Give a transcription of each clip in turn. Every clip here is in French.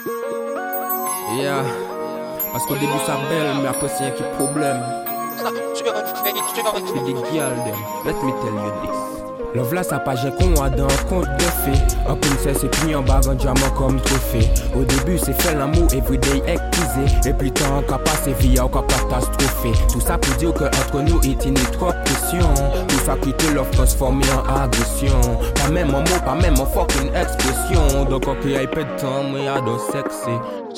Yeah. Parce qu'au début ça belle, mais après c'est un qui problème. C'est des girls them. Let me tell you this. Love là ça pas j'ai qu'on a dans un conte de fées. Un princesse et puis un bague en diamant comme trophée. Au début c'est fait l'amour everyday éctisé. Et plus tard qu'à passer via ou qu'à catastropher. Tout ça pour dire que entre nous est une trop pression. Tout ça qui te love transformé en agression. Pas même un mot, pas même un fucking expression. Donc ok y'a pas de temps, mais y'a de sexy.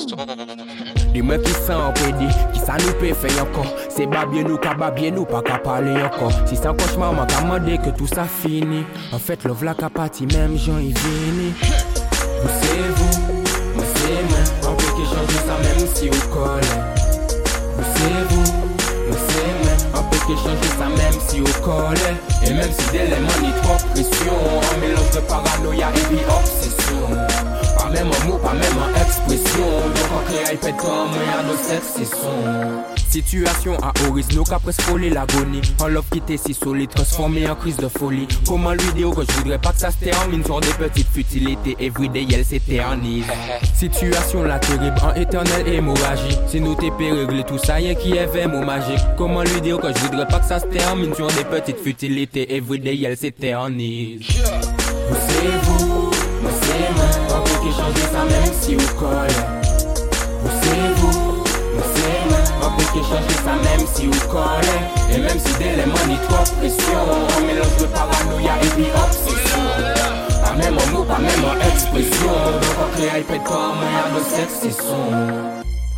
Dis-moi qui s'en pédit, qui ça nous peut faire encore. C'est babien nous, pas qu'à parler encore. Si c'est un cauchemar, m'a commandé que tout ça finit. En fait, love la capati, même Jean il vient. Vous c'est vous, moi c'est moi. On peut que changer ça même si vous collez. Vous c'est vous, moi c'est moi. On peut que changer ça même si vous collez. Et même si d'éléments ni trop pression. Un mélange de paranoïa et puis obsession. Pas même un mot, pas même une expression. Donc on crée un temps, mais y'a nos sexy sons. Situation à haut risque, nous qu'à presque folie l'agonie. En love qui était si solide, transformé en crise de folie. Comment lui dire que je voudrais pas que ça se termine sur des petites futilités. Everyday elle s'éternise. Situation la terrible, en éternelle hémorragie. Si nous t'es réglé tout ça, y'a qui est mot magique. Comment lui dire que je voudrais pas que ça se termine sur des petites futilités. Everyday elle s'éternise. Vous c'est vous, moi c'est moi. On peut que changer ça même si vous collez. Vous c'est vous, moi c'est moi. On peut que changer ça même si vous collez. Et même si d'éléments ni trop pression. Un mélange de paranoïa et puis obsession. Pas même un mot, pas même une expression. Donc on crée un peu de temps, mais y'a de sexy son.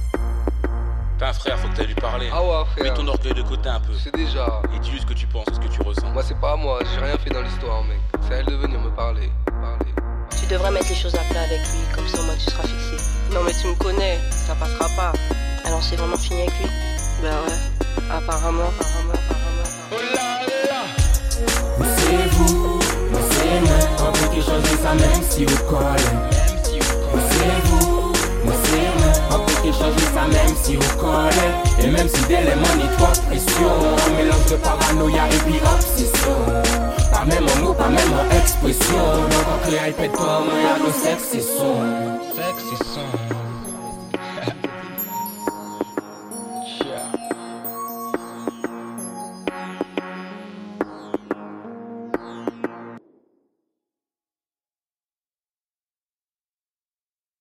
Putain frère, faut que t'ailles lui parler. Ah ouais frère. Mets ton orgueil de côté un peu. C'est déjà. Et dis lui ce que tu penses, ce que tu ressens. Moi c'est pas à moi, j'ai rien fait dans l'histoire mec. C'est à elle de venir me parler. Tu devrais mettre les choses à plat avec lui, comme ça au moins tu seras fixé. Non mais tu me connais, ça passera pas. Alors c'est vraiment fini avec lui? Ben ouais, apparemment. Oh là là. Vous c'est vous, moi c'est moi. On peut que changer ça même si vous collez. Vous c'est vous, moi c'est moi. On peut que changer ça même si vous collez. Et même si d'éléments ni trop pression. Un mélange de paranoïa et puis obsession. Pas même un mot, pas même une expression. Donc on crée un peu de temps, mais y'a de sexy son. Sexy son.